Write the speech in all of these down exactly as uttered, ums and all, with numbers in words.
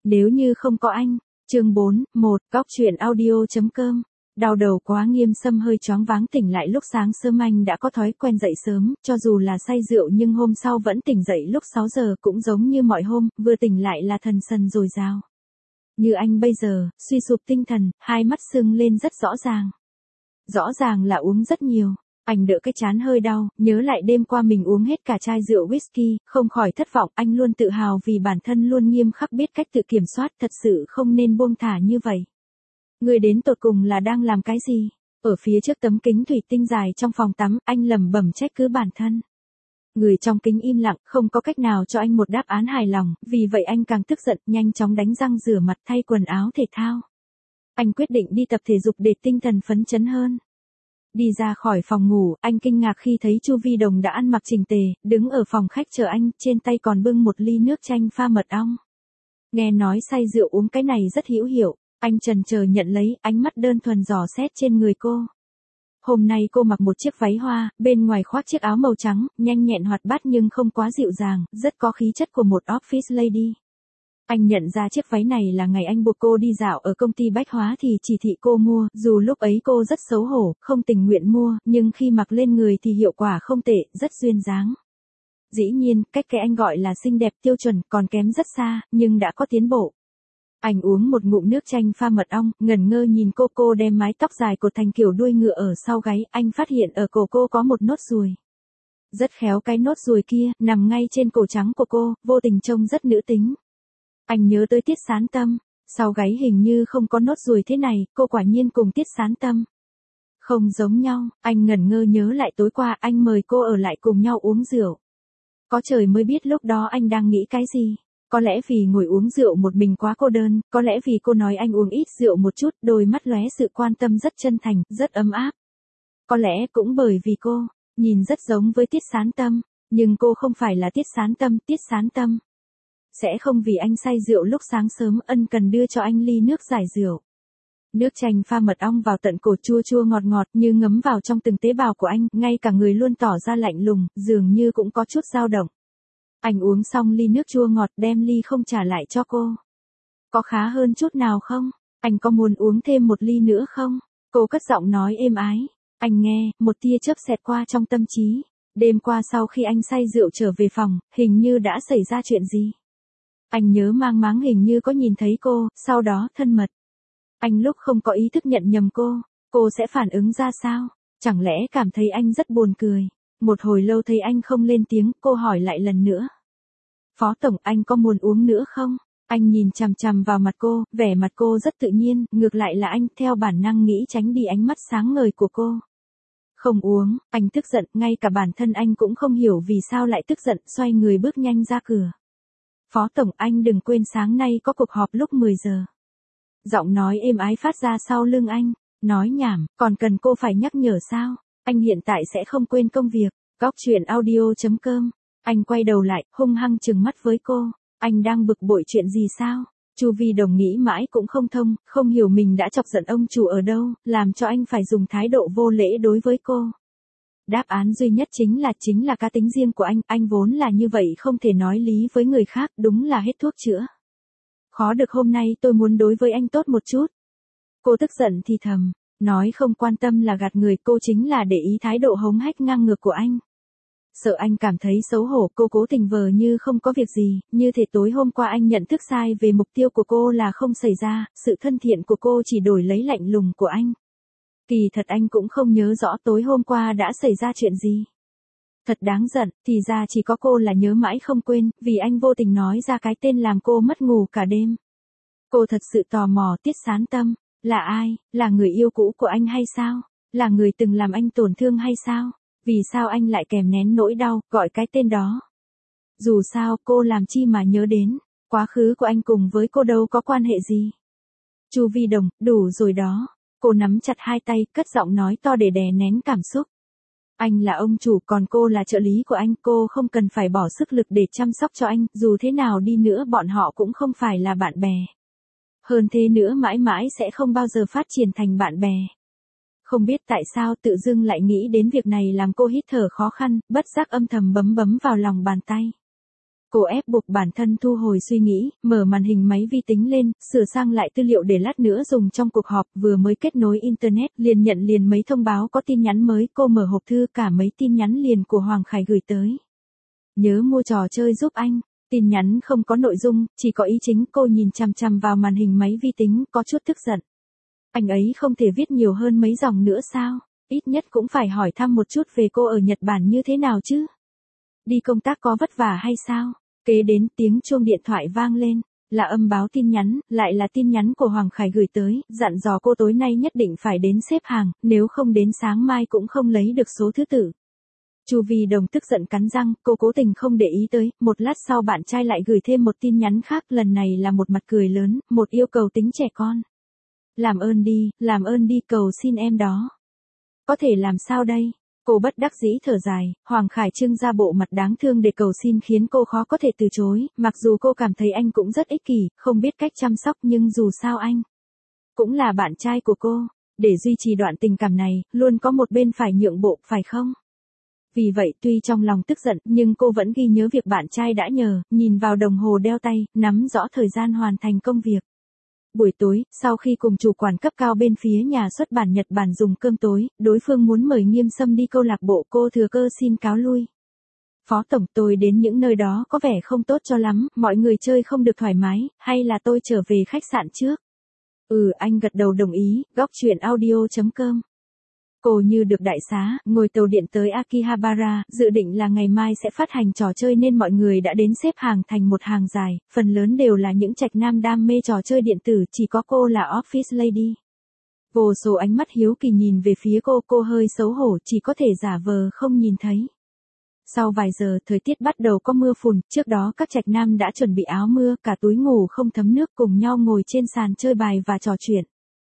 Nếu như không có anh. Chương bốn, một, Góc truyện audio.com. Đau đầu quá nghiêm Sâm hơi choáng váng tỉnh lại lúc sáng sớm. Anh đã có thói quen dậy sớm, cho dù là say rượu nhưng hôm sau vẫn tỉnh dậy lúc sáu giờ, cũng giống như mọi hôm, vừa tỉnh lại là thần sần dồi dào. Như anh bây giờ, suy sụp tinh thần, hai mắt sưng lên rất rõ ràng. Rõ ràng là uống rất nhiều. Anh đỡ cái trán hơi đau, nhớ lại đêm qua mình uống hết cả chai rượu whisky, không khỏi thất vọng. Anh luôn tự hào vì bản thân luôn nghiêm khắc biết cách tự kiểm soát, thật sự không nên buông thả như vậy. Người đến tột cùng là đang làm cái gì? Ở phía trước tấm kính thủy tinh dài trong phòng tắm, anh lẩm bẩm trách cứ bản thân. Người trong kính im lặng, không có cách nào cho anh một đáp án hài lòng, vì vậy anh càng tức giận, nhanh chóng đánh răng rửa mặt thay quần áo thể thao. Anh quyết định đi tập thể dục để tinh thần phấn chấn hơn. Đi ra khỏi phòng ngủ, anh kinh ngạc khi thấy Chu Vi Đồng đã ăn mặc chỉnh tề, đứng ở phòng khách chờ anh, trên tay còn bưng một ly nước chanh pha mật ong. Nghe nói say rượu uống cái này rất hữu hiệu, anh chần chờ nhận lấy, ánh mắt đơn thuần dò xét trên người cô. Hôm nay cô mặc một chiếc váy hoa, bên ngoài khoác chiếc áo màu trắng, nhanh nhẹn hoạt bát nhưng không quá dịu dàng, rất có khí chất của một office lady. Anh nhận ra chiếc váy này là ngày anh buộc cô đi dạo ở công ty bách hóa thì chỉ thị cô mua, dù lúc ấy cô rất xấu hổ, không tình nguyện mua, nhưng khi mặc lên người thì hiệu quả không tệ, rất duyên dáng. Dĩ nhiên, cách cái anh gọi là xinh đẹp tiêu chuẩn còn kém rất xa, nhưng đã có tiến bộ. Anh uống một ngụm nước chanh pha mật ong, ngẩn ngơ nhìn cô cô đem mái tóc dài cột thành kiểu đuôi ngựa ở sau gáy, anh phát hiện ở cổ cô có một nốt ruồi. Rất khéo cái nốt ruồi kia, nằm ngay trên cổ trắng của cô, vô tình trông rất nữ tính. Anh nhớ tới Tiết Sán Tâm, sau gáy hình như không có nốt ruồi thế này, cô quả nhiên cùng Tiết Sán Tâm. Không giống nhau, anh ngẩn ngơ nhớ lại tối qua anh mời cô ở lại cùng nhau uống rượu. Có trời mới biết lúc đó anh đang nghĩ cái gì. Có lẽ vì ngồi uống rượu một mình quá cô đơn, có lẽ vì cô nói anh uống ít rượu một chút, đôi mắt lóe sự quan tâm rất chân thành, rất ấm áp. Có lẽ cũng bởi vì cô, nhìn rất giống với Tiết Sán Tâm, nhưng cô không phải là Tiết Sán Tâm, Tiết Sán Tâm. Sẽ không vì anh say rượu lúc sáng sớm ân cần đưa cho anh ly nước giải rượu. Nước chanh pha mật ong vào tận cổ chua chua ngọt ngọt như ngấm vào trong từng tế bào của anh, ngay cả người luôn tỏ ra lạnh lùng, dường như cũng có chút dao động. Anh uống xong ly nước chua ngọt đem ly không trả lại cho cô. Có khá hơn chút nào không? Anh có muốn uống thêm một ly nữa không? Cô cất giọng nói êm ái. Anh nghe, một tia chớp xẹt qua trong tâm trí. Đêm qua sau khi anh say rượu trở về phòng, hình như đã xảy ra chuyện gì? Anh nhớ mang máng hình như có nhìn thấy cô, sau đó thân mật. Anh lúc không có ý thức nhận nhầm cô, cô sẽ phản ứng ra sao? Chẳng lẽ cảm thấy anh rất buồn cười? Một hồi lâu thấy anh không lên tiếng, cô hỏi lại lần nữa. Phó Tổng, anh có muốn uống nữa không? Anh nhìn chằm chằm vào mặt cô, vẻ mặt cô rất tự nhiên, ngược lại là anh theo bản năng nghĩ tránh đi ánh mắt sáng ngời của cô. Không uống, anh tức giận, ngay cả bản thân anh cũng không hiểu vì sao lại tức giận, xoay người bước nhanh ra cửa. Phó Tổng, anh đừng quên sáng nay có cuộc họp lúc mười giờ. Giọng nói êm ái phát ra sau lưng anh, nói nhảm, còn cần cô phải nhắc nhở sao? Anh hiện tại sẽ không quên công việc. Góc truyện audio.com. Anh quay đầu lại, hung hăng trừng mắt với cô. Anh đang bực bội chuyện gì sao? Chu Vi Đồng nghĩ mãi cũng không thông, không hiểu mình đã chọc giận ông chủ ở đâu, làm cho anh phải dùng thái độ vô lễ đối với cô. Đáp án duy nhất chính là chính là cá tính riêng của anh, anh vốn là như vậy không thể nói lý với người khác, đúng là hết thuốc chữa. Khó được hôm nay tôi muốn đối với anh tốt một chút. Cô tức giận thì thầm, nói không quan tâm là gạt người, cô chính là để ý thái độ hống hách ngang ngược của anh. Sợ anh cảm thấy xấu hổ, cô cố tình vờ như không có việc gì, như thể tối hôm qua anh nhận thức sai về mục tiêu của cô là không xảy ra, sự thân thiện của cô chỉ đổi lấy lạnh lùng của anh. Kỳ thật anh cũng không nhớ rõ tối hôm qua đã xảy ra chuyện gì. Thật đáng giận, thì ra chỉ có cô là nhớ mãi không quên, vì anh vô tình nói ra cái tên làm cô mất ngủ cả đêm. Cô thật sự tò mò Tiết Sán Tâm, là ai, là người yêu cũ của anh hay sao? Là người từng làm anh tổn thương hay sao? Vì sao anh lại kèm nén nỗi đau, gọi cái tên đó? Dù sao, cô làm chi mà nhớ đến, quá khứ của anh cùng với cô đâu có quan hệ gì. Chu Vi Đồng, đủ rồi đó. Cô nắm chặt hai tay, cất giọng nói to để đè nén cảm xúc. Anh là ông chủ, còn cô là trợ lý của anh, cô không cần phải bỏ sức lực để chăm sóc cho anh, dù thế nào đi nữa bọn họ cũng không phải là bạn bè. Hơn thế nữa mãi mãi sẽ không bao giờ phát triển thành bạn bè. Không biết tại sao tự dưng lại nghĩ đến việc này làm cô hít thở khó khăn, bất giác âm thầm bấm bấm vào lòng bàn tay. Cô ép buộc bản thân thu hồi suy nghĩ, mở màn hình máy vi tính lên, sửa sang lại tư liệu để lát nữa dùng trong cuộc họp, vừa mới kết nối internet, liền nhận liền mấy thông báo có tin nhắn mới, cô mở hộp thư cả mấy tin nhắn liền của Hoàng Khải gửi tới. Nhớ mua trò chơi giúp anh. Tin nhắn không có nội dung, chỉ có ý chính, cô nhìn chằm chằm vào màn hình máy vi tính, có chút tức giận. Anh ấy không thể viết nhiều hơn mấy dòng nữa sao? Ít nhất cũng phải hỏi thăm một chút về cô ở Nhật Bản như thế nào chứ? Đi công tác có vất vả hay sao? Kế đến tiếng chuông điện thoại vang lên, là âm báo tin nhắn, lại là tin nhắn của Hoàng Khải gửi tới, dặn dò cô tối nay nhất định phải đến xếp hàng, nếu không đến sáng mai cũng không lấy được số thứ tự. Chu Vi Đồng tức giận cắn răng, cô cố tình không để ý tới, một lát sau bạn trai lại gửi thêm một tin nhắn khác, lần này là một mặt cười lớn, một yêu cầu tính trẻ con. Làm ơn đi, làm ơn đi, cầu xin em đó. Có thể làm sao đây? Cô bất đắc dĩ thở dài, Hoàng Khải trưng ra bộ mặt đáng thương để cầu xin khiến cô khó có thể từ chối, mặc dù cô cảm thấy anh cũng rất ích kỷ, không biết cách chăm sóc nhưng dù sao anh cũng là bạn trai của cô, để duy trì đoạn tình cảm này, luôn có một bên phải nhượng bộ, phải không? Vì vậy tuy trong lòng tức giận, nhưng cô vẫn ghi nhớ việc bạn trai đã nhờ, nhìn vào đồng hồ đeo tay, nắm rõ thời gian hoàn thành công việc. Buổi tối, sau khi cùng chủ quản cấp cao bên phía nhà xuất bản Nhật Bản dùng cơm tối, đối phương muốn mời Nghiêm Sâm đi câu lạc bộ, cô thừa cơ xin cáo lui. Phó tổng, tôi đến những nơi đó có vẻ không tốt cho lắm, mọi người chơi không được thoải mái, hay là tôi trở về khách sạn trước? Ừ, anh gật đầu đồng ý, góc chuyện audio chấm com. Cô như được đại xá, ngồi tàu điện tới Akihabara, dự định là ngày mai sẽ phát hành trò chơi nên mọi người đã đến xếp hàng thành một hàng dài, phần lớn đều là những trạch nam đam mê trò chơi điện tử, chỉ có cô là office lady. Vô số ánh mắt hiếu kỳ nhìn về phía cô, cô hơi xấu hổ, chỉ có thể giả vờ không nhìn thấy. Sau vài giờ, thời tiết bắt đầu có mưa phùn, trước đó các trạch nam đã chuẩn bị áo mưa, cả túi ngủ không thấm nước cùng nhau ngồi trên sàn chơi bài và trò chuyện.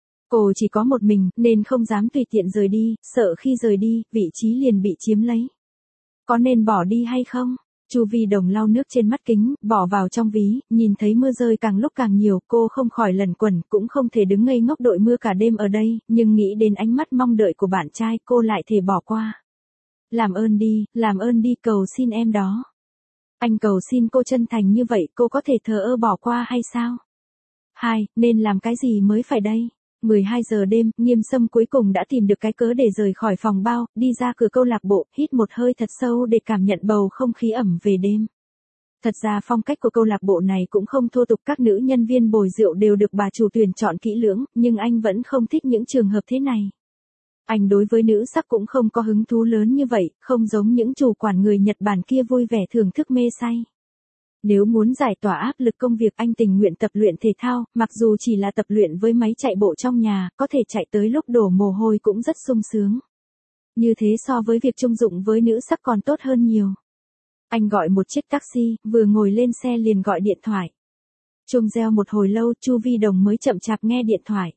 Cô chỉ có một mình, nên không dám tùy tiện rời đi, sợ khi rời đi, vị trí liền bị chiếm lấy. Có nên bỏ đi hay không? Chu Vi Đồng lau nước trên mắt kính, bỏ vào trong ví, nhìn thấy mưa rơi càng lúc càng nhiều, cô không khỏi lẩn quẩn, cũng không thể đứng ngây ngốc đội mưa cả đêm ở đây, nhưng nghĩ đến ánh mắt mong đợi của bạn trai, cô lại thể bỏ qua. Làm ơn đi, làm ơn đi, cầu xin em đó. Anh cầu xin cô chân thành như vậy, cô có thể thờ ơ bỏ qua hay sao? Hai, nên làm cái gì mới phải đây? mười hai giờ đêm, Nghiêm Sâm cuối cùng đã tìm được cái cớ để rời khỏi phòng bao, đi ra cửa câu lạc bộ, hít một hơi thật sâu để cảm nhận bầu không khí ẩm về đêm. Thật ra phong cách của câu lạc bộ này cũng không thô tục, các nữ nhân viên bồi rượu đều được bà chủ tuyển chọn kỹ lưỡng, nhưng anh vẫn không thích những trường hợp thế này. Anh đối với nữ sắc cũng không có hứng thú lớn như vậy, không giống những chủ quản người Nhật Bản kia vui vẻ thưởng thức mê say. Nếu muốn giải tỏa áp lực công việc, anh tình nguyện tập luyện thể thao, mặc dù chỉ là tập luyện với máy chạy bộ trong nhà, có thể chạy tới lúc đổ mồ hôi cũng rất sung sướng. Như thế so với việc chung dụng với nữ sắc còn tốt hơn nhiều. Anh gọi một chiếc taxi, vừa ngồi lên xe liền gọi điện thoại. Chuông reo một hồi lâu, Chu Vi Đồng mới chậm chạp nghe điện thoại.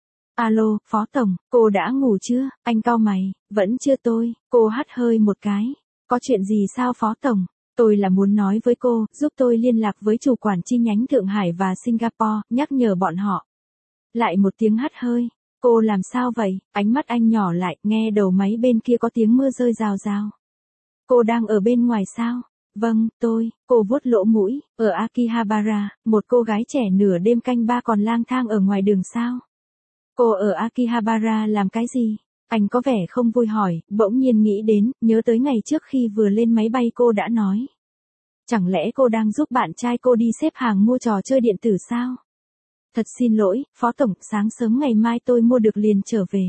Alo, Phó Tổng, cô đã ngủ chưa? Anh cau mày, vẫn chưa tôi, cô hắt hơi một cái. Có chuyện gì sao Phó Tổng? Tôi là muốn nói với cô, giúp tôi liên lạc với chủ quản chi nhánh Thượng Hải và Singapore, nhắc nhở bọn họ. Lại một tiếng hắt hơi. Cô làm sao vậy? Ánh mắt anh nhỏ lại, nghe đầu máy bên kia có tiếng mưa rơi rào rào. Cô đang ở bên ngoài sao? Vâng, tôi, cô vuốt lỗ mũi, ở Akihabara, một cô gái trẻ nửa đêm canh ba còn lang thang ở ngoài đường sao? Cô ở Akihabara làm cái gì? Anh có vẻ không vui hỏi, bỗng nhiên nghĩ đến, nhớ tới ngày trước khi vừa lên máy bay cô đã nói. Chẳng lẽ cô đang giúp bạn trai cô đi xếp hàng mua trò chơi điện tử sao? Thật xin lỗi, Phó Tổng, sáng sớm ngày mai tôi mua được liền trở về.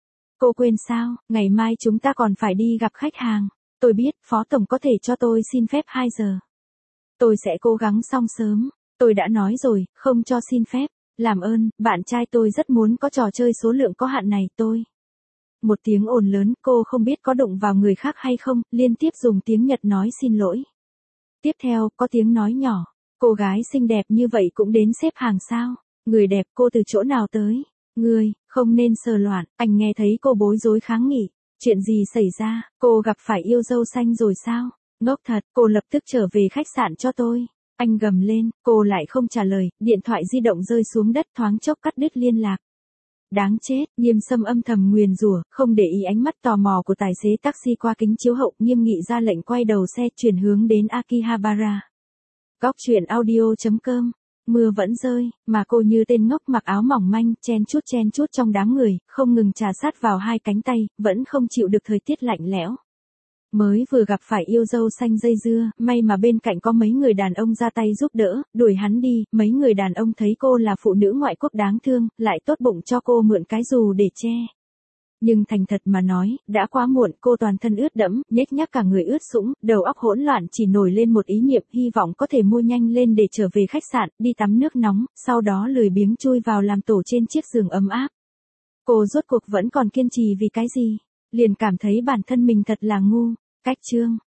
Cô quên sao, ngày mai chúng ta còn phải đi gặp khách hàng. Tôi biết, Phó Tổng có thể cho tôi xin phép hai giờ. Tôi sẽ cố gắng xong sớm. Tôi đã nói rồi, không cho xin phép. Làm ơn, bạn trai tôi rất muốn có trò chơi số lượng có hạn này, tôi. Một tiếng ồn lớn, cô không biết có đụng vào người khác hay không, liên tiếp dùng tiếng Nhật nói xin lỗi. Tiếp theo, có tiếng nói nhỏ. Cô gái xinh đẹp như vậy cũng đến xếp hàng sao? Người đẹp, cô từ chỗ nào tới? Người, không nên sờ loạn. Anh nghe thấy cô bối rối kháng nghị. Chuyện gì xảy ra? Cô gặp phải yêu dâu xanh rồi sao? Ngốc thật, cô lập tức trở về khách sạn cho tôi. Anh gầm lên, cô lại không trả lời, điện thoại di động rơi xuống đất, thoáng chốc cắt đứt liên lạc. Đáng chết, Nghiêm Sâm âm thầm nguyền rủa, không để ý ánh mắt tò mò của tài xế taxi qua kính chiếu hậu, nghiêm nghị ra lệnh quay đầu xe chuyển hướng đến Akihabara. Góc truyện audio.com. Mưa vẫn rơi, mà cô như tên ngốc mặc áo mỏng manh, chen chúc chen chúc trong đám người, không ngừng trà sát vào hai cánh tay, vẫn không chịu được thời tiết lạnh lẽo. Mới vừa gặp phải yêu dâu xanh dây dưa, may mà bên cạnh có mấy người đàn ông ra tay giúp đỡ, đuổi hắn đi, mấy người đàn ông thấy cô là phụ nữ ngoại quốc đáng thương, lại tốt bụng cho cô mượn cái dù để che. Nhưng thành thật mà nói, đã quá muộn, cô toàn thân ướt đẫm, nhếch nhác cả người ướt sũng, đầu óc hỗn loạn, chỉ nổi lên một ý niệm, hy vọng có thể mua nhanh lên để trở về khách sạn, đi tắm nước nóng, sau đó lười biếng chui vào làm tổ trên chiếc giường ấm áp. Cô rốt cuộc vẫn còn kiên trì vì cái gì? Liền cảm thấy bản thân mình thật là ngu. Cách chương